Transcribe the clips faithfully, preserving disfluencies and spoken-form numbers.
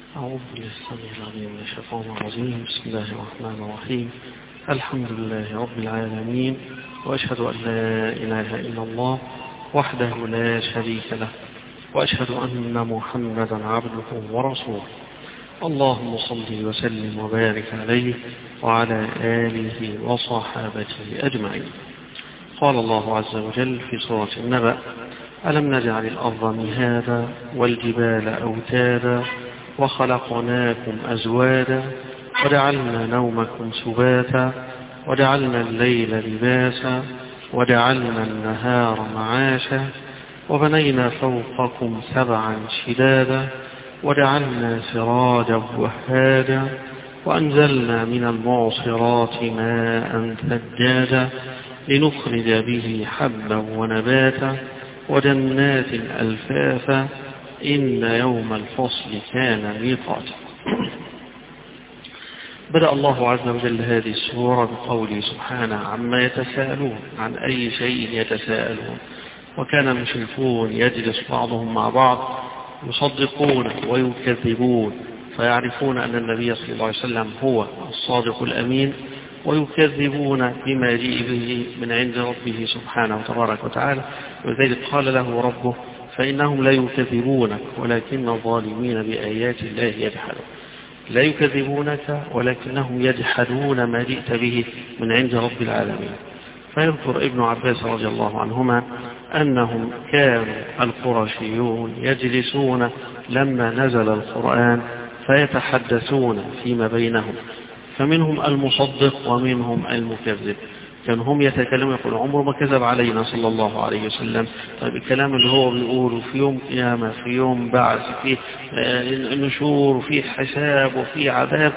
أعوذ بالله السميع العليم من الشيطان الرجيم. بسم الله الرحمن الرحيم. الحمد لله رب العالمين، وأشهد أن لا إله إلا الله وحده لا شريك له، وأشهد أن محمدا عبده ورسوله. اللهم صل وسلم وبارك عليه وعلى آله وصحابته أجمعين. قال الله عز وجل في سورة النبأ: ألم نجعل الأرض مهادا والجبال أوتادا وخلقناكم أزواجا وجعلنا نومكم سباتا وجعلنا الليل لباسا وجعلنا النهار معاشا وبنينا فوقكم سبعا شدادا وجعلنا سراجا وهاجا وأنزلنا من المعصرات ماء ثجاجا لنخرج به حبا ونباتا وجنات ألفافا إن يوم الفصل كان ميقاتا. بدأ الله عز وجل هذه السورة بقوله سبحانه: عما يتساءلون، عن أي شيء يتساءلون. وكان المشركون يجلس بعضهم مع بعض يصدقون ويكذبون، فيعرفون أن النبي صلى الله عليه وسلم هو الصادق الأمين، ويكذبون بما جاء به من عند ربه سبحانه وتبارك وتعالى. وذلك قال له ربه: فإنهم لا يكذبونك ولكن الظالمين بآيات الله يجحدون. لا يكذبونك ولكنهم يجحدون ما جئت به من عند رب العالمين. فيذكر ابن عباس رضي الله عنهما أنهم كانوا القرشيون يجلسون لما نزل القرآن فيتحدثون فيما بينهم، فمنهم المصدق ومنهم المكذب. كانوا هم يتكلمون يقول: عمره ما كذب علينا صلى الله عليه وسلم. طيب الكلام اللي هو بيقوله في يوم قيامة، في يوم بعث، في نشور، وفي حساب، وفي عذاب،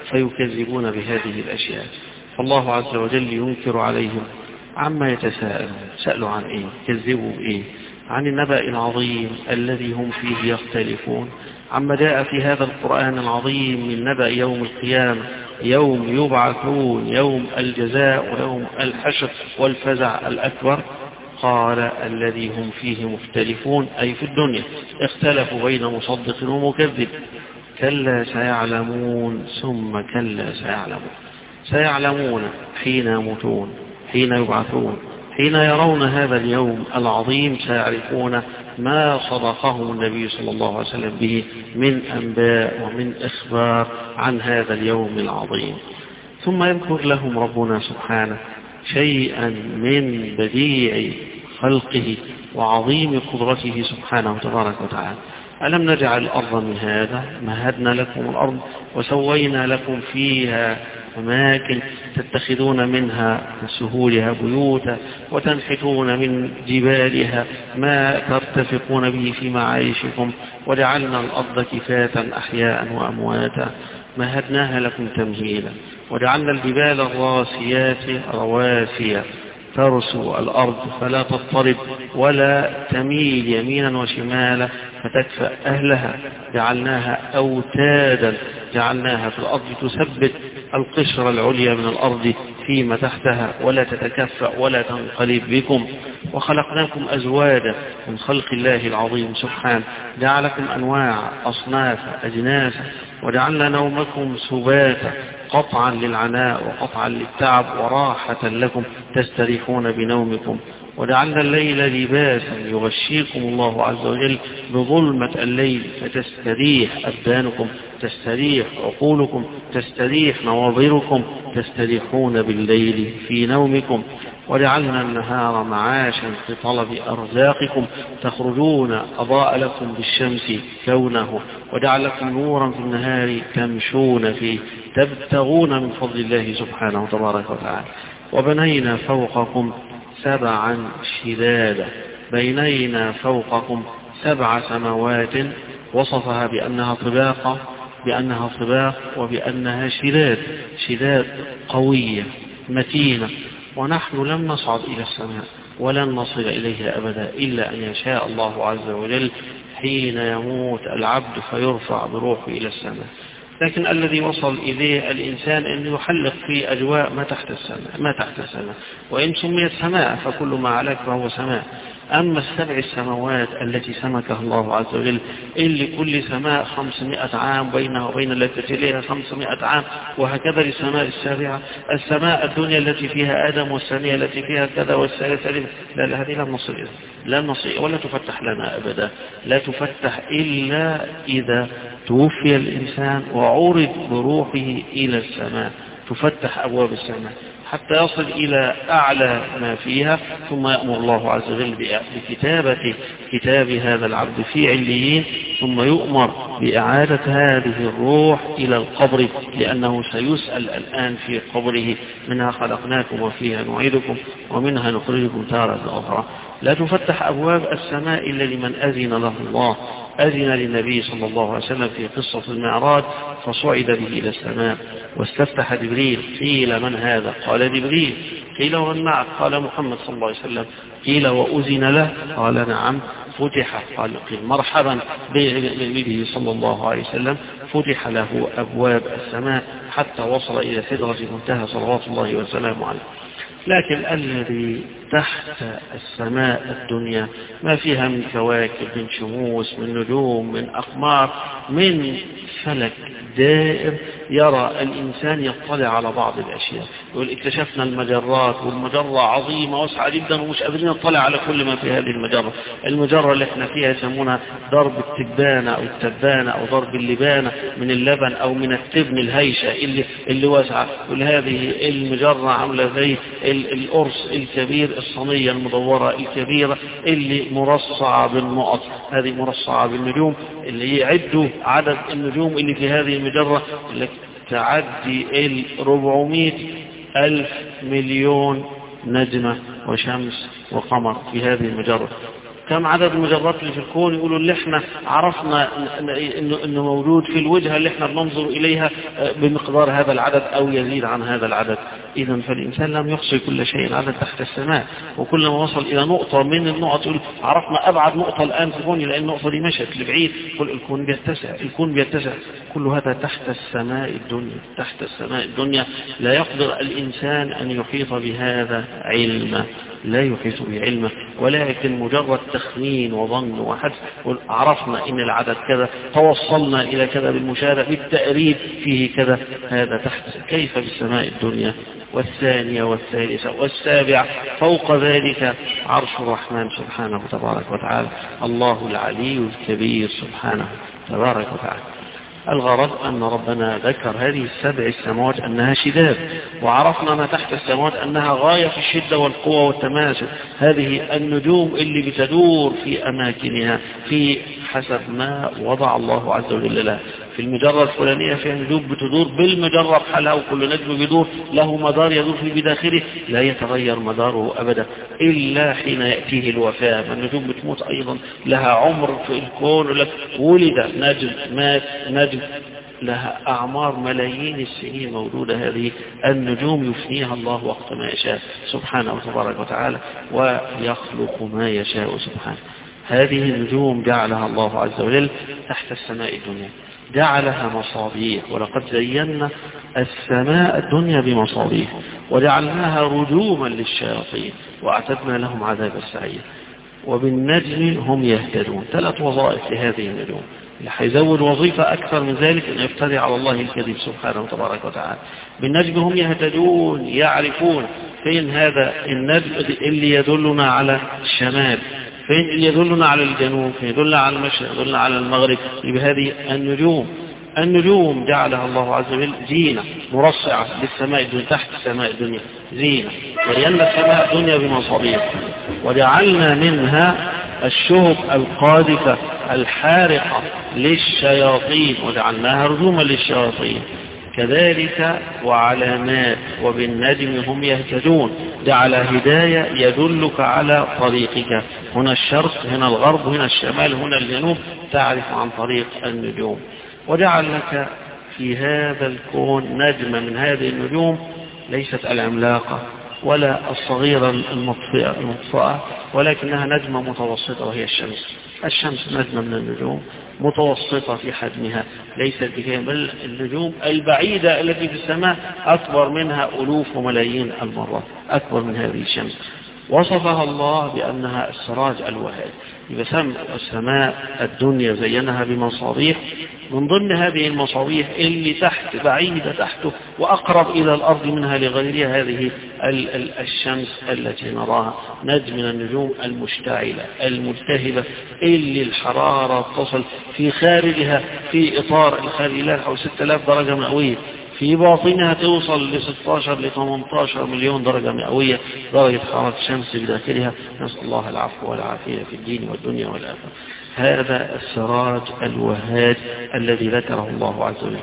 فيكذبون بهذه الأشياء. فالله عز وجل ينكر عليهم عما يتساءلون. سألوا عن إيه؟ كذبوا إيه؟ عن النبأ العظيم الذي هم فيه يختلفون، عما جاء في هذا القرآن العظيم من نبأ يوم القيامة، يوم يبعثون، يوم الجزاء ويوم الحشر والفزع الأكبر. قال: الذي هم فيه مختلفون، أي في الدنيا اختلفوا بين مصدق ومكذب. كلا سيعلمون ثم كلا سيعلمون. سيعلمون حين يموتون، حين يبعثون، حين يرون هذا اليوم العظيم، سيعرفون ما صدقهم النبي صلى الله عليه وسلم به من أنباء ومن إخبار عن هذا اليوم العظيم. ثم يذكر لهم ربنا سبحانه شيئا من بديع خلقه وعظيم قدرته سبحانه وتبارك وتعالى. ألم نجعل الأرض مهادا، مهدنا لكم الأرض وسوينا لكم فيها أماكن تتخذون منها سهولها بيوتا وتنحتون من جبالها ما ترتفقون به في معايشكم، وجعلنا الأرض كفاتا أحياء وأمواتا مهدناها لكم تمهيلا، وجعلنا الجبال الراسيات رواسيا ترسو الأرض فلا تضطرب ولا تميل يمينا وشمالا فتكفأ أهلها، جعلناها أوتادا، جعلناها في الأرض تثبت القشرة العليا من الأرض فيما تحتها ولا تتكفأ ولا تنقلب بكم. وخلقناكم أزواجا من خلق الله العظيم سبحانه، جعلكم أنواع أصناف أجناس، وجعلنا نومكم سباتا، قطعا للعناء وقطعا للتعب وراحة لكم تستريحون بنومكم. وجعلنا الليل لباسا يغشيكم الله عز وجل بظلمة الليل فتستريح أبدانكم، تستريح عقولكم، تستريح نواظركم، تستريحون بالليل في نومكم. وجعلنا النهار معاشا في طلب أرزاقكم، تخرجون أضاء لكم بالشمس كونه، وجعل لكم نورا في النهار تمشون فيه تبتغون من فضل الله سبحانه وتبارك وتعالى. وبنينا فوقكم سبعا شدادا، بنينا فوقكم سبع سماوات، وصفها بأنها طباقة، بأنها طباق، وبأنها شداد، شداد قوية متينة. ونحن لم نصعد إلى السماء ولن نصل إليها أبدا إلا أن يشاء الله عز وجل حين يموت العبد فيرفع بروحه إلى السماء. لكن الذي وصل إليه الإنسان أن يحلق في أجواء ما تحت السماء ما تحت السماء وإن سميت سماء فكل ما عليك فهو سماء. أما السبع السماوات التي سمكها الله عز وجل اللي كل سماء خمسمائة عام بينها وبين التي تليها خمسمائة عام، وهكذا للسماء السابعة. السماء الدنيا التي فيها آدم والثانية التي فيها كذا والثالثة لا لا هذه لا نصل إذا لا نصل ولا تفتح لنا أبدا، لا تفتح إلا إذا توفي الإنسان وعرض بروحه إلى السماء، تفتح أبواب السماء حتى يصل إلى أعلى ما فيها، ثم يأمر الله عز وجل بكتابة كتاب هذا العبد في عليين، ثم يؤمر بإعادة هذه الروح إلى القبر، لأنه سيسأل الآن في قبره: منها خلقناكم وفيها نعيدكم ومنها نخرجكم تارة أخرى. لا تفتح أبواب السماء إلا لمن أذن له الله. أذن للنبي صلى الله عليه وسلم في قصة المعراج فصعد به إلى السماء واستفتح جبريل. قيل: من هذا؟ قال: جبريل. قيل: ومن معك؟ قال: محمد صلى الله عليه وسلم. قيل: وأذن له؟ قال: نعم. فتح. قال: مرحبا به صلى الله عليه وسلم. فتح له أبواب السماء حتى وصل إلى سدرة المنتهى صلوات الله وسلامه عليه. لكن الذي تحت السماء الدنيا ما فيها من كواكب، من شموس، من نجوم، من أقمار، من فلك دائر، يرى الإنسان يطلع على بعض الأشياء، يقول: اكتشفنا المجرات والمجرة عظيمة واسعة جدا ومش قادرين نطلع على كل ما في هذه المجرة. المجرة اللي احنا فيها يسمونها ضرب التبانة أو التبانة أو ضرب اللبانة من اللبن أو من التبن الهيشة اللي, اللي واسعة. وهذه المجرة عاملة زي القرص الكبير، الصينية المدورة الكبيرة اللي مرصعة بالنقط، هذه مرصعة بالنجوم، اللي يعدوا عدد النجوم اللي في هذه المجرة اللي تعدي الربعمائة ألف مليون نجمة وشمس وقمر في هذه المجرة. كم عدد المجرات اللي في الكون؟ يقولوا اللي احنا عرفنا انه, إنه موجود في الوجهة اللي احنا بننظر اليها بمقدار هذا العدد او يزيد عن هذا العدد. اذا فالانسان لم يحصي كل شيء عدد تحت السماء، وكلما وصل الى نقطة من النقط يقول: عرفنا ابعد نقطة الان في الكون، لان النقطة دي مشت لبعيد. كل الكون بيتسع، الكون بيتسع. كل هذا تحت السماء الدنيا، تحت السماء الدنيا. لا يقدر الانسان ان يحيط بهذا علما، لا يحيط بعلمه، ولكن مجرد تخمين وظن وحدس. عرفنا ان العدد كذا، توصلنا الى كذا بالمشاهدة، بالتقريب فيه كذا. هذا تحت. كيف بالسماء الدنيا والثانية والثالثة والسابعة؟ فوق ذلك عرش الرحمن سبحانه تبارك وتعالى، الله العلي الكبير سبحانه تبارك وتعالى. الغرض أن ربنا ذكر هذه السبع السماوات أنها شداد، وعرفنا ما تحت السماوات أنها غاية في الشدة والقوة والتماسك. هذه النجوم اللي بتدور في أماكنها في حسب ما وضع الله عز وجل لها. في المجرة الفلانية فيها نجوم بتدور بالمجرة بحالها، وكل نجم بيدور له مدار يدور في بداخله لا يتغير مداره أبدا إلا حين يأتيه الوفاة. فالنجوم بتموت أيضا، لها عمر في الكون. لك ولد نجم، مات نجم، لها أعمار ملايين السنين موجودة. هذه النجوم يفنيها الله وقت ما يشاء سبحانه وتبارك وتعالى، ويخلق ما يشاء سبحانه. هذه النجوم جعلها الله عز وجل تحت السماء الدنيا، جعلها مصابيح. ولقد زينا السماء الدنيا بمصابيح وجعلناها رجوما للشياطين وأعتدنا لهم عذاب السعير. وبالنجم هم يهتدون. ثلاث وظائف لهذه النجوم. اللي حيزود وظيفة أكثر من ذلك أن يفتري على الله الكذب سبحانه وتبارك وتعالى. بالنجم هم يهتدون، يعرفون فين هذا النجم اللي يدلنا على الشمال، فين اللي يدلنا على الجنوب، فين يدلنا على المشرق، يدلنا على المغرب. بهذه النجوم النجوم جعلها الله عز وجل زينة مرصعة للسماء الدنيا، تحت السماء الدنيا زينة. زينا السماء الدنيا بمصابيح وجعلنا منها الشهب القاذفة الحارقة للشياطين وجعلناها رجوما للشياطين. كذلك وعلامات وبالنجم هم يهتدون، جعل هداية يدلك على طريقك. هنا الشرق، هنا الغرب، هنا الشمال، هنا الجنوب، تعرف عن طريق النجوم. وجعل لك في هذا الكون نجمة من هذه النجوم، ليست العملاقة ولا الصغيرة المطفئة، ولكنها نجمة متوسطة وهي الشمس. الشمس نجمة من النجوم متوسطة في حجمها، ليست بكامل، بل النجوم البعيدة التي في السماء أكبر منها ألوف وملايين المرات، أكبر من هذه الشمس. وصفها الله بأنها السراج الوهاد. يسمى السماء الدنيا زينها بمصابيح، من ضمن هذه المصابيح اللي تحت بعيدة تحته وأقرب إلى الأرض منها لغيرها هذه الشمس التي نراها، نجم من النجوم المشتعلة الملتهبة اللي الحرارة تصل في خارجها في إطار الخارج لها حوالي ستة آلاف درجة مئوية، في باطنها توصل ل ستة عشر ل ثمانية عشر مليون درجة مئوية درجة حرارة الشمس بداخلها. نسأل الله العفو والعافية في الدين والدنيا والآخرة. هذا السراج الوهاد الذي ذكره الله عز وجل.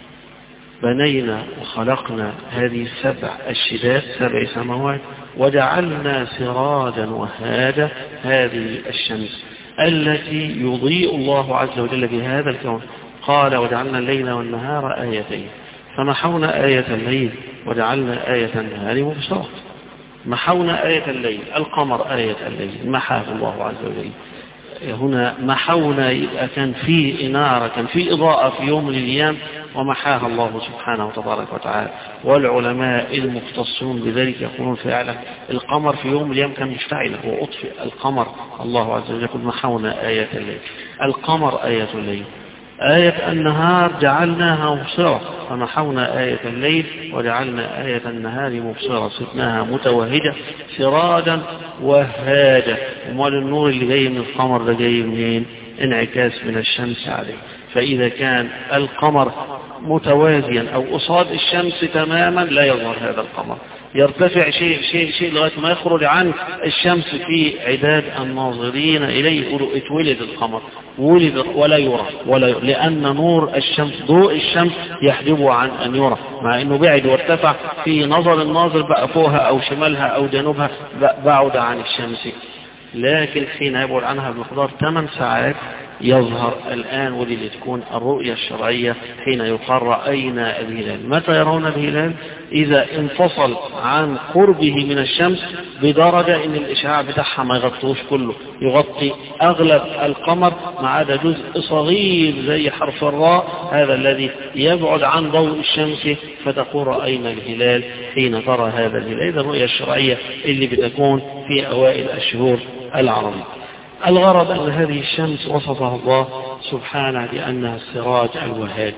بنينا وخلقنا هذه السبع الشداد، سبع سماوات، وجعلنا سراجا وهادا هذه الشمس التي يضيء الله عز وجل بهذا الكون. قال وجعلنا الليل والنهار آيتين، فمحونا آية الليل وجعلنا آية النهار مبصرة. محونا آية الليل، القمر آية الليل محاه الله عز وجل. هنا محونا يبقى كان في إنارة، كان في إضاءة في يوم من الأيام ومحاها الله سبحانه وتبارك وتعالى. والعلماء المختصون بذلك يقولون فعلا القمر في يوم من الأيام كان مشتعل وأطفئ القمر. الله عز وجل يقول محونا آية الليل، القمر آية الليل. آية النهار جعلناها مبصرة، فمحونا آية الليل وجعلنا آية النهار مبصرة، سبناها متوهجة سراجا وهاجة. ومال النور اللي جاي من القمر ده جاي منين؟ انعكاس من الشمس عليه. فإذا كان القمر متوازيا أو قصاد الشمس تماما لا يظهر هذا القمر، يرتفع شيء شيء شيء لغاية ما يخرج عن الشمس في عداد الناظرين إليه يقولوا اتولد القمر، ولد ولا يرى ولا يرى، لأن نور الشمس ضوء الشمس يحجبه عن أن يرى، مع أنه بعد وارتفع في نظر الناظر بقى فوقها أو شمالها أو جنوبها بعد عن الشمس. لكن حين يبعد عنها بمقدار ثمان ساعات يظهر الآن، ودي اللي تكون الرؤية الشرعية حين يقال رأينا الهلال. متى يرون الهلال؟ إذا انفصل عن قربه من الشمس بدرجة إن الإشعاع بتاعها ما يغطوش كله، يغطي أغلب القمر ما عدا جزء صغير زي حرف الراء، هذا الذي يبعد عن ضوء الشمس، فتقول رأينا الهلال حين ترى هذا الهلال. إذا الرؤية الشرعية اللي بتكون في أوائل الشهور العربية. الغرض أن هذه الشمس وصفها الله سبحانه بأنها السراج الوهاد،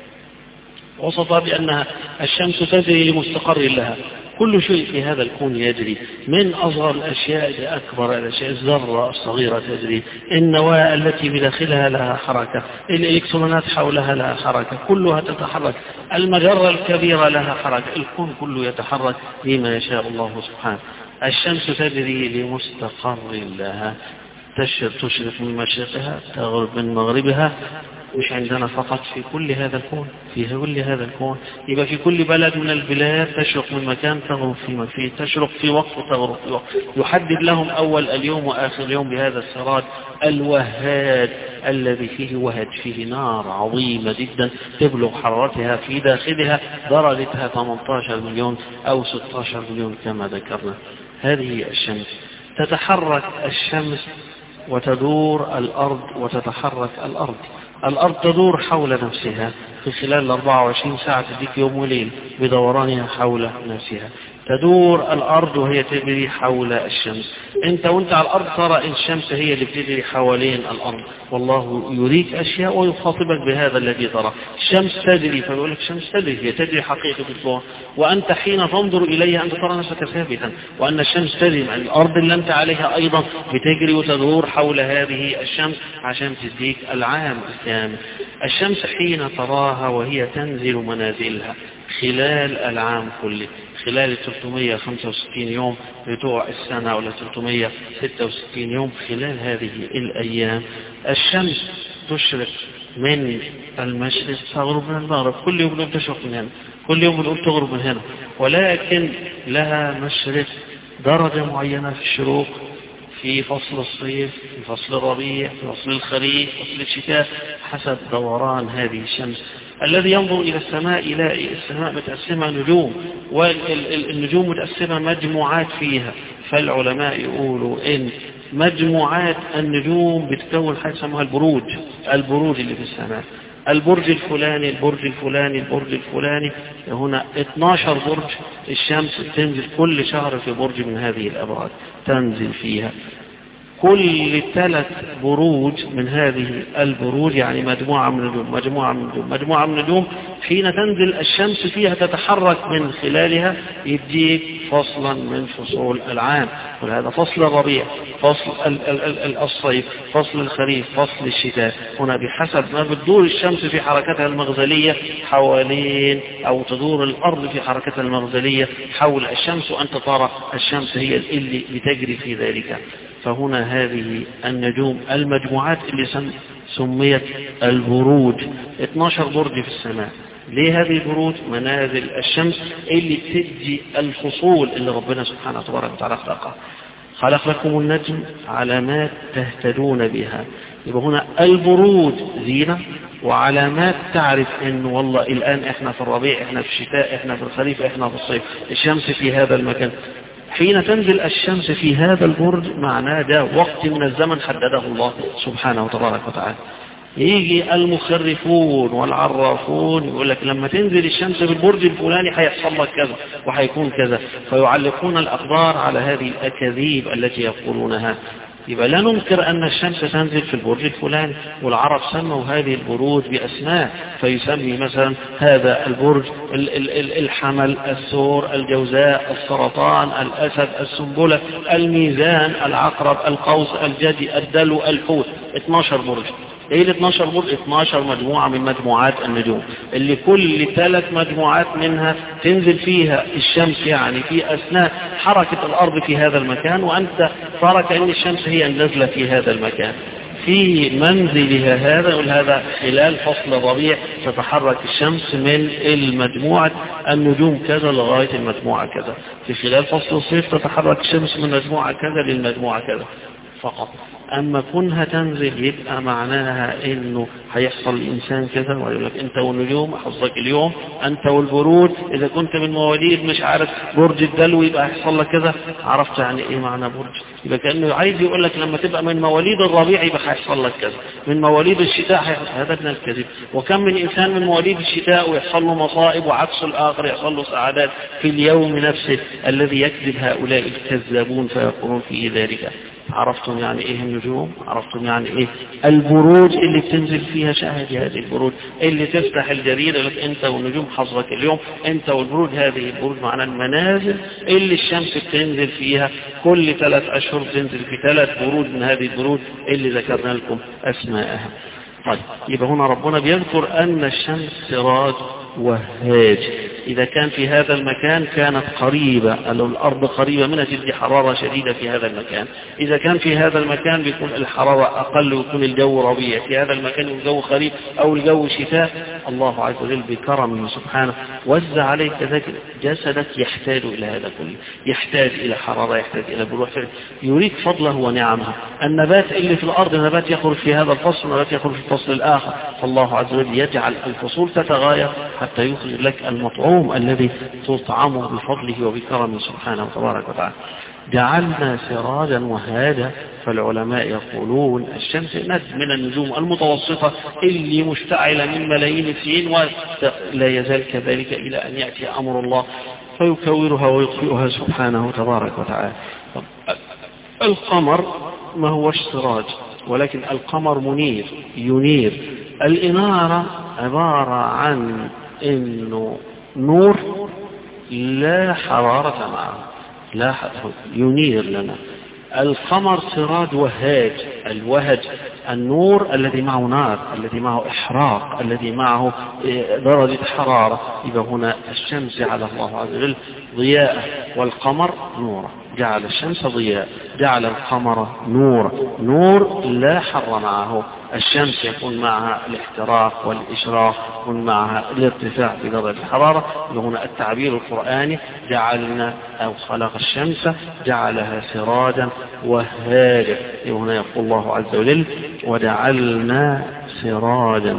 وصفها بأنها الشمس تجري لمستقر لها. كل شيء في هذا الكون يجري، من أصغر الأشياء لأكبر الأشياء. الذرة الصغيرة تجري، النواة التي بداخلها لها حركة، الإلكترونات حولها لها حركة، كلها تتحرك. المجرة الكبيرة لها حركة، الكون كله يتحرك بما يشاء الله سبحانه. الشمس تجري لمستقر لها، تشرق من مشرقها تغرب من مغربها. مش عندنا فقط، في كل هذا الكون، في كل هذا الكون. يبقى في كل بلد من البلاد تشرق من مكان تغرب في مكان، تشرق في وقت وتغرب في وقت. يحدد لهم أول اليوم وآخر اليوم بهذا السراج الوهاد الذي فيه وهج، فيه نار عظيمة جدا تبلغ حرارتها في داخلها درجتها ثمانية عشر مليون أو ستة عشر مليون كما ذكرنا. هذه الشمس تتحرك، الشمس وتدور الأرض وتتحرك الأرض. الأرض تدور حول نفسها في خلال أربعة وعشرين ساعة، تديك يوم وليل بدورانها حول نفسها. تدور الأرض وهي تجري حول الشمس. انت وانت على الأرض ترى الشمس هي اللي بتجري حوالين الأرض، والله يريك أشياء ويخاطبك بهذا الذي ترى. الشمس تجري، فيقول لك الشمس تجري، هي تجري حقيقة الكون، وأنت حين تنظر إليها أنت ترى نفسك ثابتا، وأن الشمس تجري، مع الأرض اللي أنت عليها أيضا بتجري وتدور حول هذه الشمس عشان تديك العام الكامل. الشمس حين تراها وهي تنزل منازلها خلال العام كله، خلال ثلاثمئة وخمسة وستين يوم بتوع السنة ولا ثلاثمئة وستة وستين يوم، خلال هذه الأيام الشمس تشرق من المشرق تغرب من المغرب. كل يوم بنقول تشرق من هنا، كل يوم بنقول تغرب من هنا، ولكن لها مشرق درجة معينة في الشروق، في فصل الصيف، في فصل الربيع، في فصل الخريف، في فصل الشتاء، حسب دوران هذه الشمس الذي ينظر إلى السماء يلاقي السماء متقسمة نجوم، والنجوم متقسمة مجموعات فيها. فالعلماء يقولوا إن مجموعات النجوم بتكون حاجة يسموها البروج، البروج اللي في السماء، البرج الفلاني البرج الفلاني البرج الفلاني. هنا اثناشر برج، الشمس تنزل كل شهر في برج من هذه الأبراج تنزل فيها. كل ثلاث بروج من هذه البروج يعني مجموعة من النجوم مجموعة من النجوم مجموعة من النجوم حين تنزل الشمس فيها تتحرك من خلالها يديك فصلا من فصول العام. ولهذا فصل الربيع، فصل الصيف، فصل الخريف، فصل الشتاء. هنا بحسب ما بتدور الشمس في حركتها المغزلية حوالين، أو تدور الأرض في حركتها المغزلية حول الشمس، وأنت ترى الشمس هي اللي بتجري في ذلك. فهنا هذه النجوم المجموعات اللي سميت البروج، اثناشر برج في السماء. ليه هذه البروج؟ منازل الشمس اللي بتدي الفصول اللي ربنا سبحانه وتعالى خلقها. خلق لكم النجم علامات تهتدون بها. يبقى هنا البروج زينة وعلامات تعرف ان والله الآن احنا في الربيع، احنا في الشتاء، احنا في الخريف، احنا في الصيف. الشمس في هذا المكان. حين تنزل الشمس في هذا البرج معناه ده وقت من الزمن حدده الله سبحانه وتبارك وتعالى. يجي المخرفون والعرافون يقول لك لما تنزل الشمس في البرج الفلاني هيحصل لك كذا وهيكون كذا، فيعلقون الأقدار على هذه الأكاذيب التي يقولونها. يبقى لا ننكر أن الشمس تنزل في البرج الفلاني، والعرب سموا هذه البروج بأسماء، فيسمي مثلا هذا البرج الحمل، الثور، الجوزاء، السرطان، الأسد، السنبلة، الميزان، العقرب، القوس، الجدي، الدلو، الحوت. اثناشر برج. ايه ال اثناشر برج؟ اثناشر مجموعة من مجموعات النجوم اللي كل ثلاث مجموعات منها تنزل فيها الشمس، يعني في اثناء حركة الارض في هذا المكان، وانت ترى كأن الشمس هي النازلة في هذا المكان في منزلها هذا. يقول هذا خلال فصل الربيع تتحرك الشمس من المجموعة النجوم كذا لغاية المجموعة كذا. في خلال فصل الصيف تتحرك الشمس من مجموعة كذا للمجموعة كذا فقط. أما كونها تنزل يبقى معناها إنه هيحصل الإنسان كذا، ويقول لك أنت والنجوم حظك اليوم، أنت والبرود إذا كنت من مواليد مش عارف برج الدلو يبقى هيحصل لك كذا. عرفت يعني إيه معنى برج؟ يبقى كأنه عايز يقول لك لما تبقى من مواليد الربيع يبقى هيحصل لك كذا، من مواليد الشتاء هيحصل. هذا من الكذب. وكم من إنسان من مواليد الشتاء ويحصل له مصائب، وعكس الآخر يحصل له سعادات في اليوم نفسه الذي يكذب هؤلاء الكذابون فيقولون فيه ذلك. عرفتم يعني ايه النجوم؟ عرفتم يعني ايه البروج اللي بتنزل فيها؟ شاهد هذه البروج اللي تفتح الجريدة لك انت والنجوم حظك اليوم، انت والبروج. هذه البروج معنى المنازل اللي الشمس بتنزل فيها كل ثلاث اشهر، بتنزل في ثلاث بروج من هذه البروج اللي ذكرنا لكم اسماءها. طيب يبقى هنا ربنا بيذكر ان الشمس سراج وهاج. إذا كان في هذا المكان كانت قريبة، لو الأرض قريبة منها تدي حرارة شديدة في هذا المكان. إذا كان في هذا المكان بيكون الحرارة أقل ويكون الجو ربيع. في هذا المكان الجو خريف أو الجو شتاء. الله عز وجل بكرمه سبحانه وزع عليك ذلك جسدك يحتاج إلى هذا كله، يحتاج إلى حرارة، يحتاج إلى بروح، يريد فضله ونعمه. النبات اللي في الأرض نبات يخرج في هذا الفصل ونبات يخرج في الفصل الآخر. فالله عز وجل يجعل الفصول تتغاير حتى يخرج لك المطعوم الذي تطعمه بفضله وبكرمه سبحانه وتبارك وتعالى. جعلنا سراجا وهاجا. فالعلماء يقولون الشمس نجم من النجوم المتوسطة اللي مشتعلة من ملايين السنين ولا يزال كذلك إلى أن يأتي أمر الله فيكورها ويطفئها سبحانه وتبارك وتعالى. القمر ما هوش سراج، ولكن القمر منير ينير. الإنارة عبارة عن إنه نور لا حرارة معه، لا ينير لنا. القمر سراج وهاج. الوهج النور الذي معه نار، الذي معه إحراق، الذي معه درجة حرارة. يبقى هنا الشمس جعل الله عز وجل ضياء والقمر نورا. جعل الشمس ضياء، جعل القمر نور، نور لا حر معه. الشمس يكون معها الاحتراق والإشراق، يكون معها الارتفاع في درجة الحرارة. هنا التعبير القرآني جعلنا أو خلق الشمس جعلها سراجا وهاجا. هنا يقول الله عز وجل وجعلنا سراجا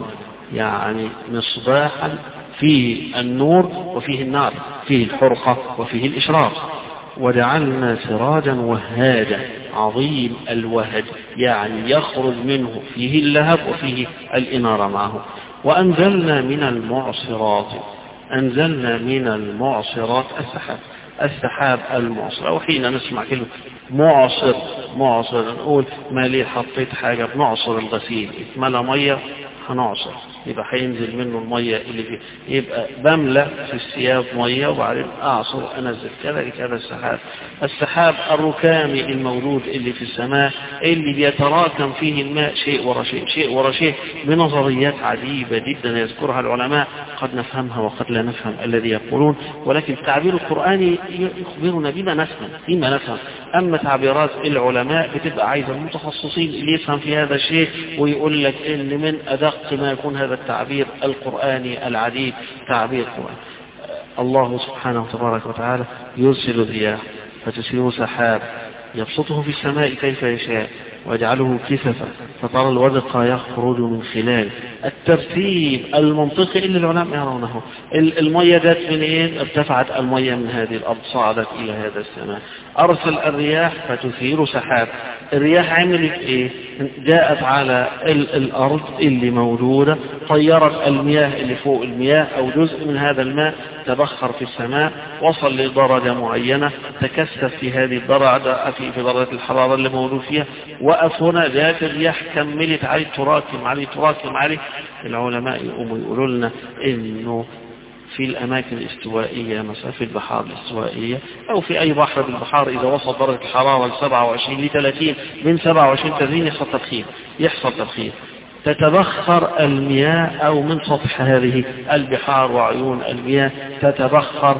يعني مصباحا فيه النور وفيه النار، فيه الحرقة وفيه الإشراق. وجعلنا سراجا وهاجا عظيم الوهج، يعني يخرج منه فيه اللهب وفيه الإنارة معه. وأنزلنا من المعصرات، أنزلنا من المعصرات السحاب، السحاب المعصر. أو حين نسمع كلمة معصر، معصر نقول ما ليه حطيت حاجة بنعصر الغسيل، اتملى مية هنعصر، يبقى هينزل منه المية اللي فيه، يبقى بملى في الثياب مية وبعدين أعصر أنزل. كذلك هذا السحاب، السحاب الركامي الموجود اللي في السماء اللي بيتراكم فيه الماء شيء ورا شيء، شيء ورا شيء، بنظريات عجيبة جدا يذكرها العلماء، قد نفهمها وقد لا نفهم الذي يقولون، ولكن التعبير القرآني يخبرنا بما نفهم بما نفهم. أما تعبيرات العلماء بتبقى عايزة المتخصصين اللي يفهم في هذا الشيء ويقول لك إن من أدق ما يكون هذا التعبير القرآني العديد تعبير قرآن. الله سبحانه تبارك وتعالى يرسل الرياح فتسير سحاب يبسطه في السماء كيف يشاء ويجعله كسفا فترى الودق يخرج من خلاله. الترتيب المنطقي اللي العلماء يرونه، المية جت من ايه؟ ارتفعت المية من هذه الارض صعدت الى هذا السماء، ارسل الرياح فتثير سحاب. الرياح عملت ايه؟ جاءت على الارض اللي موجودة، طيرت المياه اللي فوق المياه او جزء من هذا الماء تبخر في السماء، وصل لدرجة معينة، تكثف في هذه الدرجة في درجة الحرارة اللي موجود فيها، وقف هنا، جاءت الرياح كملت عليه تراكم عليه تراكم عليه. العلماء يقوموا يقولوا لنا انه في الأماكن الاستوائية مثلا في البحار الاستوائية أو في أي بحر بالبحار إذا وصل درجة الحرارة ل سبعة وعشرين ل ثلاثين، من سبعة وعشرين ل ثلاثين يحصل تبخير يحصل تبخير تتبخر المياه، أو من سطح هذه البحار وعيون المياه تتبخر.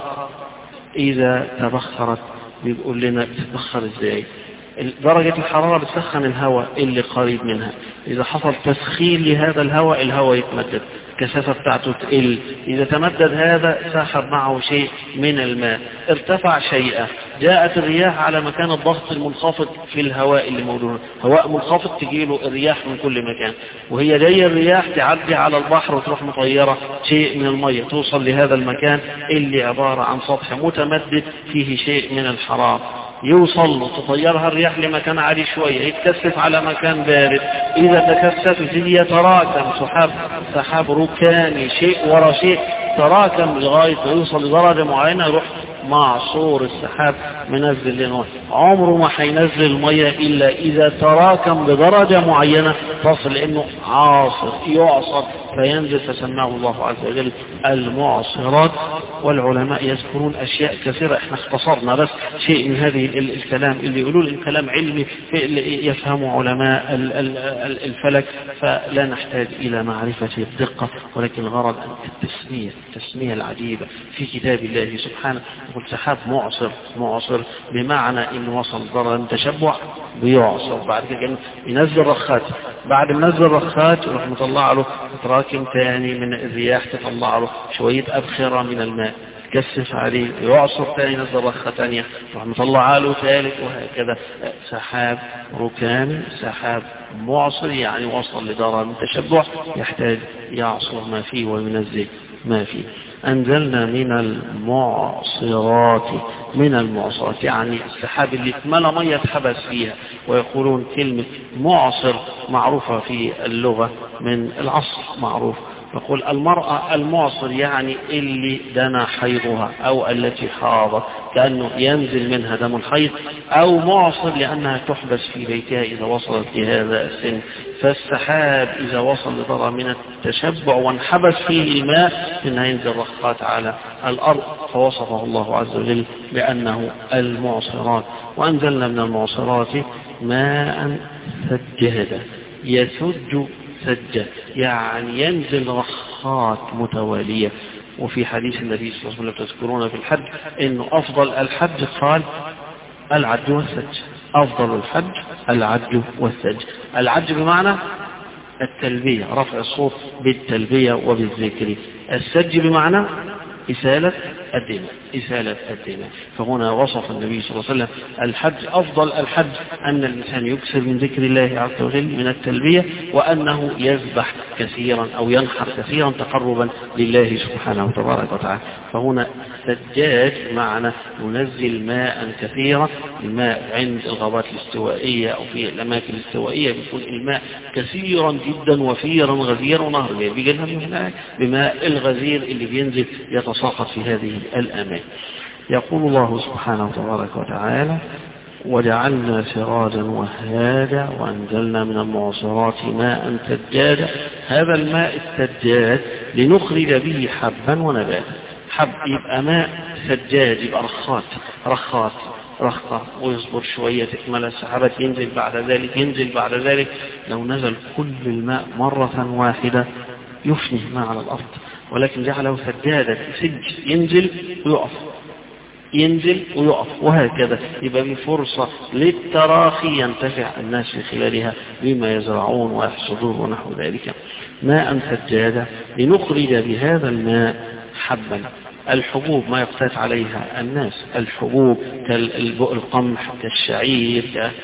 إذا تبخرت بيقول لنا تتبخر إزاي؟ درجة الحرارة بتسخن الهواء اللي قريب منها، إذا حصل تسخين لهذا الهواء الهواء يتمدد، الكثافة بتاعته تقل، إذا تمدد هذا ساحب معه شيء من الماء، ارتفع شيئا، جاءت الرياح على مكان الضغط المنخفض في الهواء اللي موجود، هواء منخفض تجيله الرياح من كل مكان، وهي جاية الرياح تعدي على البحر وتروح مطيرة شيء من المية توصل لهذا المكان اللي عبارة عن سطح متمدد فيه شيء من الحرارة، يوصل تطيرها الرياح لمكان عالي شوية، يتكثف على مكان بارد، إذا تكثفت يتراكم سحاب سحاب ركامي شيء ورا شيء، تراكم لغاية ويوصل لدرجة معينة، يروح معصور السحاب منزل لنوع. عمره ما حينزل المية إلا إذا تراكم بدرجة معينة تصل إنه عاصر يعصر فينزل، فسماه الله عز وجل المعصرات. والعلماء يذكرون أشياء كثيرة، احنا اختصرنا بس شيء من هذه الكلام اللي يقولوا الكلام علمي يفهمه علماء الفلك، فلا نحتاج إلى معرفة الدقة، ولكن الغرض التسمية التسمية العجيبة في كتاب الله سبحانه. يقول سحاب معصر، معصر بمعنى إنه وصل درجة تشبع بيعصر، بعد كده ينزل رخات، بعد ما نزل رخات يروح مطلع له تراكم ثاني من الرياح تطلع له شوية أبخرة من الماء تكثف عليه، يعصر ثاني ينزل رخة ثانية يروح مطلع له ثالث، وهكذا. سحاب ركامي سحاب معصر، يعني وصل لدرجة تشبع يحتاج يعصر ما فيه وينزل ما فيه. أنزلنا من المعصرات، من المعصرات يعني السحاب اللي اتملى مية اتحبس فيها. ويقولون كلمة معصر معروفة في اللغة من العصر معروف، يقول المرأة المعصر يعني اللي دنا حيضها أو التي حاضت، كأنه ينزل منها دم الحيض، أو معصر لأنها تحبس في بيتها إذا وصلت لهذا السن. فالسحاب إذا وصل لدرجة من التشبع وانحبس فيه الماء إنه ينزل رخات على الأرض، فوصفه الله عز وجل بأنه المعصرات. وأنزلنا من المعصرات ماء ثجاجا، يثج سجة يعني ينزل رخات متوالية. وفي حديث النبي صلى الله عليه وسلم تذكرون في الحج إنه أفضل الحج قال العج والسج، أفضل الحج العج والسج. العج بمعنى التلبية، رفع الصوت بالتلبية وبالذكر. السج بمعنى إسالة الدماء إزالة الدماء. فهنا وصف النبي صلى الله عليه وسلم الحج أفضل الحج أن الإنسان يكثر من ذكر الله عز وجل من التلبية، وأنه يذبح كثيرا أو ينحر كثيرا تقربا لله سبحانه وتبارك وتعالى. فهنا سجاج معنى ينزل ماء كثيرا. الماء عند الغابات الاستوائية أو في الأماكن الاستوائية بيكون الماء كثيرا جدا وفيرا غزيرا، ونهر بيجينا من هناك بماء الغزير اللي بينزل يتساقط في هذه الأماكن. يقول الله سبحانه وتبارك وتعالى: وجعلنا سراجا وهاجا وأنزلنا من المعصرات ماء ثجاجا. هذا الماء الثجاج لنخرج به حبا ونباتا. حب يبقى ماء ثجاج، يبقى رخات رخات رخة ويصبر شوية تكمل السحابات، ينزل بعد ذلك ينزل بعد ذلك. لو نزل كل الماء مرة واحدة يفني ما على الأرض، ولكن جعله ثجاجا سج، ينزل ويقف ينزل ويقف وهكذا. يبقى بفرصة للتراخي ينتفع الناس من خلالها بما يزرعون ويحصدون ونحو ذلك. ماء ثجاجا لنخرج بهذا الماء حبا. الحبوب ما يقتات عليها الناس، الحبوب كالقمح كالشعير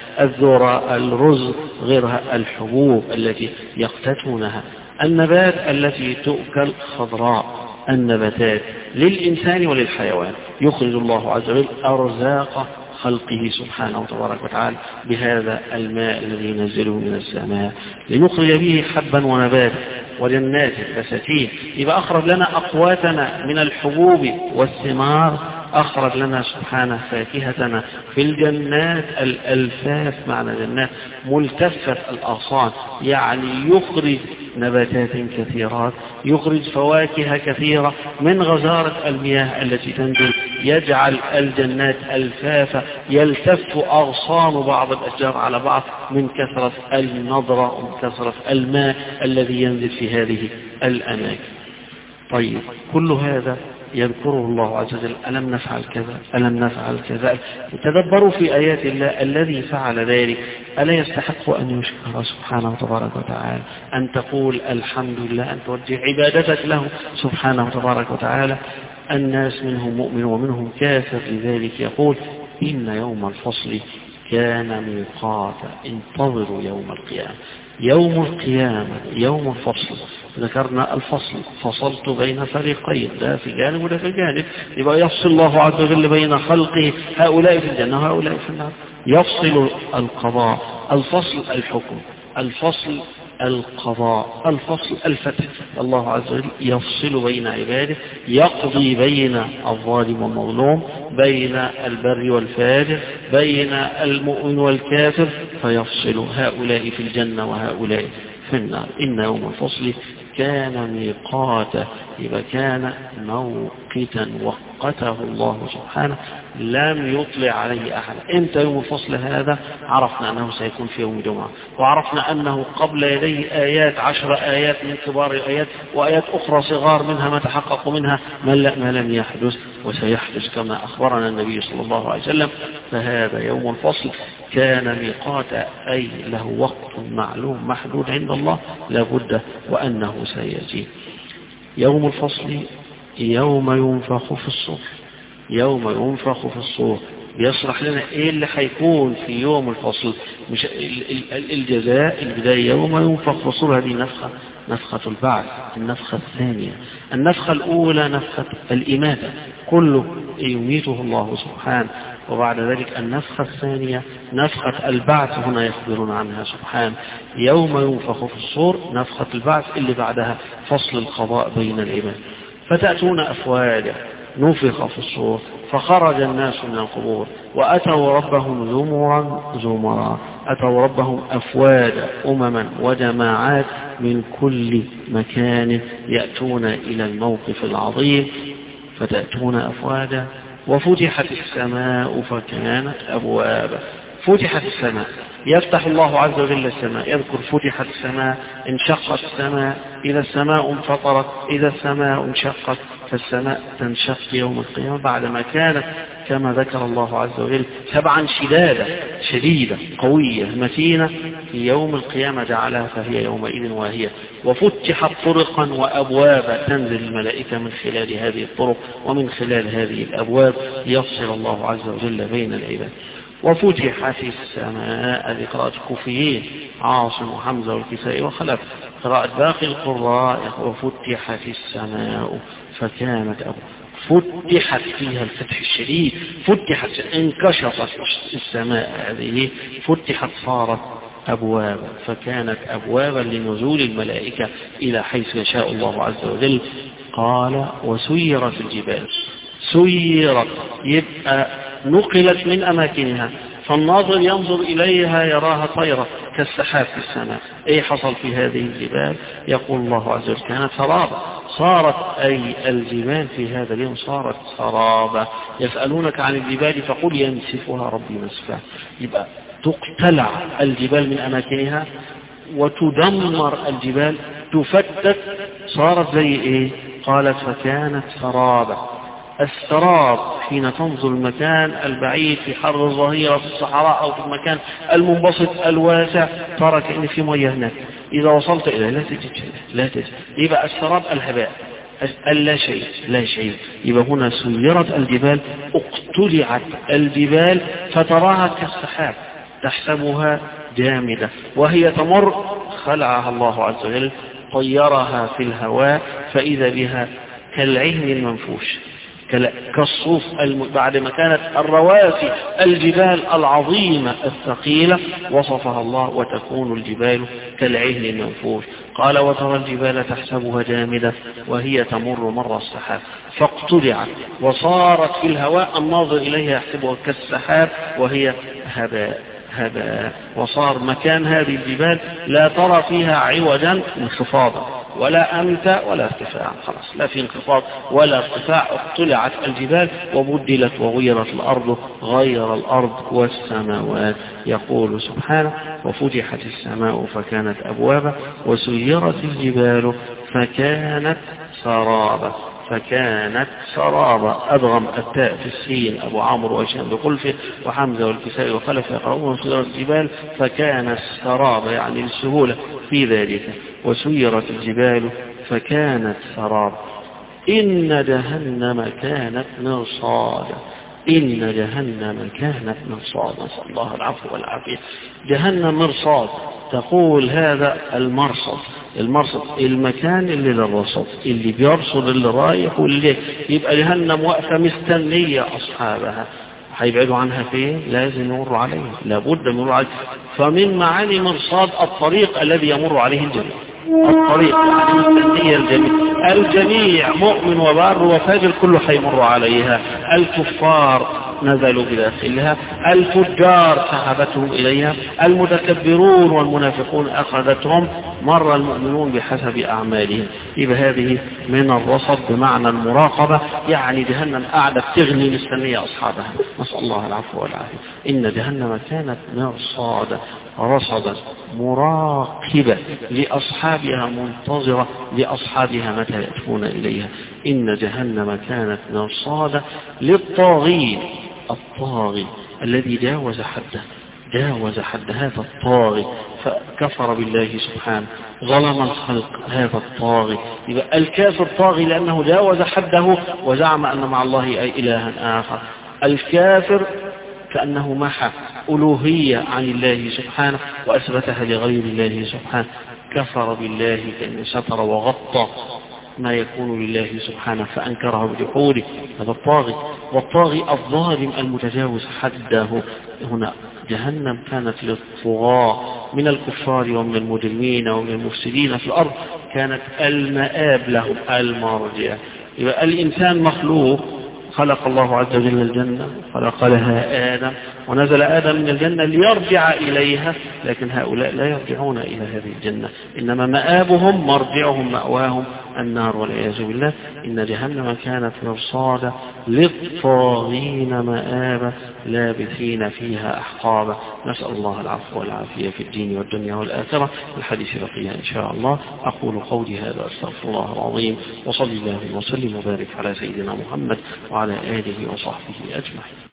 كالذرة الرز غيرها، الحبوب التي يقتاتونها. النبات التي تؤكل خضراء، النباتات للإنسان وللحيوان. يخرج الله عز وجل أرزاق خلقه سبحانه وتبارك وتعالى بهذا الماء الذي ينزله من السماء لنخرج به حبا ونباتا وجنات بساتين. يبقى أخرج لنا أقواتنا من الحبوب والثمار، أخرج لنا سبحانه فاكهتنا في الجنات الألفاف، معنى جنات ملتفة الأغصان، يعني يخرج نباتات كثيرات، يخرج فواكه كثيرة من غزارة المياه التي تنزل، يجعل الجنات ألفافة يلتف أغصان بعض الأشجار على بعض من كثرة النضرة ومن كثرة الماء الذي ينزل في هذه الأماكن. طيب كل هذا يذكره الله عز وجل: ألم نفعل كذا ألم نفعل كذا. تدبروا في آيات الله. الذي فعل ذلك ألا يستحق أن يشكر سبحانه وتبارك وتعالى، أن تقول الحمد لله، أن توجه عبادتك له سبحانه وتبارك وتعالى. الناس منهم مؤمن ومنهم كافر، لذلك يقول: إن يوم الفصل كان ميقاتا انتظروا يوم القيامة. يوم القيامة يوم الفصل. ذكرنا الفصل، فصلت بين فريقين، لا في جانب ولا في جانب. يبقى يفصل الله عز وجل بين خلقه، هؤلاء في الجنة وهؤلاء في النار. يفصل القضاء، الفصل الحكم، الفصل القضاء، الفصل الفتح. الله عز وجل يفصل بين عباده، يقضي بين الظالم والمظلوم، بين البر والفاجر، بين المؤمن والكافر، فيفصل هؤلاء في الجنة وهؤلاء في النار. إن يوم الفصل كان ميقاتا، يبقى كان موقتا وقته الله سبحانه، لم يطلع عليه أحد. إمتى يوم الفصل هذا؟ عرفنا أنه سيكون في يوم الجمعة، وعرفنا أنه قبل يديه آيات، عشر آيات من كبار الآيات، وآيات أخرى صغار منها ما تحقق منها ما لم يحدث وسيحدث كما أخبرنا النبي صلى الله عليه وسلم. فهذا يوم الفصل كان ميقاتا، أي له وقت معلوم محدود عند الله لابد وأنه سيأتي. يوم الفصل يوم ينفخ في الصور، يوم ينفخ في الصور. بيشرح لنا ايه اللي هيكون في يوم الفصل، مش الجزاء. البداية يوم ينفخ في الصور، هذه نفخة نفخة البعث، النفخة الثانية. النفخة الأولى نفخة الإماتة، كله يميته الله سبحانه، وبعد ذلك النفخة الثانية نفخة البعث، هنا يخبرون عنها سبحانه. يوم ينفخ في الصور نفخة البعث، اللي بعدها فصل القضاء بين العباد. فتأتون أفواجا، نفخ في الصور فخرج الناس من القبور وأتوا ربهم زمرا زمرا، أتوا ربهم أفواجا، أمما وجماعات من كل مكان يأتون إلى الموقف العظيم. فتأتون أفواجا وفتحت السماء فكانت أبوابا. فتحت السماء، يفتح الله عز وجل السماء، يذكر فتحت السماء، انشقت السماء، إذا السماء انفطرت، إذا السماء انشقت، فالسماء تنشق يوم القيامة بعدما كانت كما ذكر الله عز وجل سبعا شدادة، شديدة قوية متينة، في يوم القيامة جعلها فهي يومئذ واهية. وفتحت طرقا وأبوابا، تنزل الملائكة من خلال هذه الطرق ومن خلال هذه الأبواب ليفصل الله عز وجل بين العباد. وفتحت السماء لقراءة الكوفيين عاصم وحمزة والكسائي وخلف. قراءة باقي القراء وفتحت السماء فكانت أبواب، فتحت فيها الفتح الشديد، فتحت انكشفت السماء هذه، فتحت صارت أبوابا، فكانت أبوابا لنزول الملائكة إلى حيث يشاء الله عز وجل. قال وسيرت الجبال، سيرت يبقى نقلت من أماكنها، فالناظر ينظر إليها يراها طيرة كالسحاب في السماء. ايه حصل في هذه الجبال؟ يقول الله عز وجل كانت سرابا، صارت أي الجبال في هذا اليوم صارت سرابا. يسألونك عن الجبال فقل ينسفها ربي نسفا. يبقى تقتلع الجبال من أماكنها وتدمر الجبال، تفتت، صارت زي ايه؟ قالت فكانت سرابا. السراب حين تنظر المكان البعيد في حر الظهيرة في الصحراء أو في المكان المنبسط الواسع ترى كأن في مياه هناك، إذا وصلت إليه لا تجد شيء، لا تجد. يبقى السراب الهباء، اللا شيء، لا شيء. يبقى هنا سيرت الجبال، اقتلعت الجبال فتراها كالسحاب تحسبها جامدة وهي تمر، خلعها الله عز وجل طيرها في الهواء فإذا بها كالعهن المنفوش، كالصوف الم... بعد ما كانت الرواسي الجبال العظيمة الثقيلة وصفها الله وتكون الجبال كالعهن المنفوش. قال وترى الجبال تحسبها جامدة وهي تمر مر السحاب، فاقتلعت وصارت في الهواء، الناظر إليها يحسبها كالسحاب وهي هباء هباء. وصار مكان هذه الجبال لا ترى فيها عوجا انخفاضا ولا أمتى ولا ارتفاع، خلاص لا في انخفاض ولا ارتفاع. اقتلعت الجبال وبدلت وغيرت الأرض غير الأرض والسماوات. يقول سبحانه وفتحت السماء فكانت أبوابا وسيرت الجبال فكانت سرابا، فكانت سرابا. أدغم التاء في السين أبو عمرو وهشام بخلفه وحمزة والكسائي وخلف يقرؤون سيرت الجبال فكانت سرابا، يعني السهولة في ذلك. وسيرت الجبال فكانت سرابا. إن جهنم كانت مرصادا، إن جهنم كانت مرصادا، نسأل الله العفو والعافية. جهنم مرصاد، تقول هذا المرصد، المرصد المكان اللي للرصد، اللي بيرصد اللي رايح واللي يبقى جهنم واقفة مستنية أصحابها، هيبعدوا عنها فين؟ لازم يمروا عليها، لابد من يمروا عليها. فمن معاني مرصاد الطريق الذي يمر عليه الجميع، الطريق يعني مستنية الجميع، الجميع مؤمن وبار وفاجر كله هيمر عليها. الكفار نزلوا بداخلها، الفجار سحبتهم إليها، المتكبرون والمنافقون أخذتهم، مر المؤمنون بحسب أعمالهم. يبقى هذه من الرصد بمعنى المراقبة، يعني جهنم قاعدة تغني مستنية أصحابها، نسأل الله العفو والعافية. إن جهنم كانت مرصادا، رصدا مراقبة لأصحابها، منتظرة لأصحابها متى يأتون إليها. إن جهنم كانت مرصادا للطاغين، الطاغي الذي جاوز حده، جاوز حد هذا الطاغي فكفر بالله سبحانه، ظلم الخلق هذا الطاغي. يبقى الكافر طاغي لأنه جاوز حده وزعم أن مع الله أي إلها آخر. الكافر كأنه محى ألوهية عن الله سبحانه وأثبتها لغير الله سبحانه، كفر بالله كأنه ستر وغطى ما يكون لله سبحانه فأنكره بجحوده، هذا الطاغي. والطاغي الظالم المتجاوز حده. هنا جهنم كانت للطغاة من الكفار ومن المجرمين ومن المفسدين في الأرض، كانت المآب لهم، المرجع. يبقى الإنسان مخلوق، خلق الله عز وجل الجنة، خلق لها آدم، ونزل آدم من الجنة ليرجع إليها، لكن هؤلاء لا يرجعون إلى هذه الجنة، إنما مآبهم مرجعهم مأواهم النار والعياذ بالله. إن جهنم كانت مرصادا للطاغين مآبا لابثين فيها أحقابا. نسأل الله العفو والعافية في الدين والدنيا والآخرة. الحديث بقية إن شاء الله. أقول قولي هذا أستغفر الله العظيم، وصلي الله وسلم وبارك على سيدنا محمد وعلى آله وصحبه أجمعين.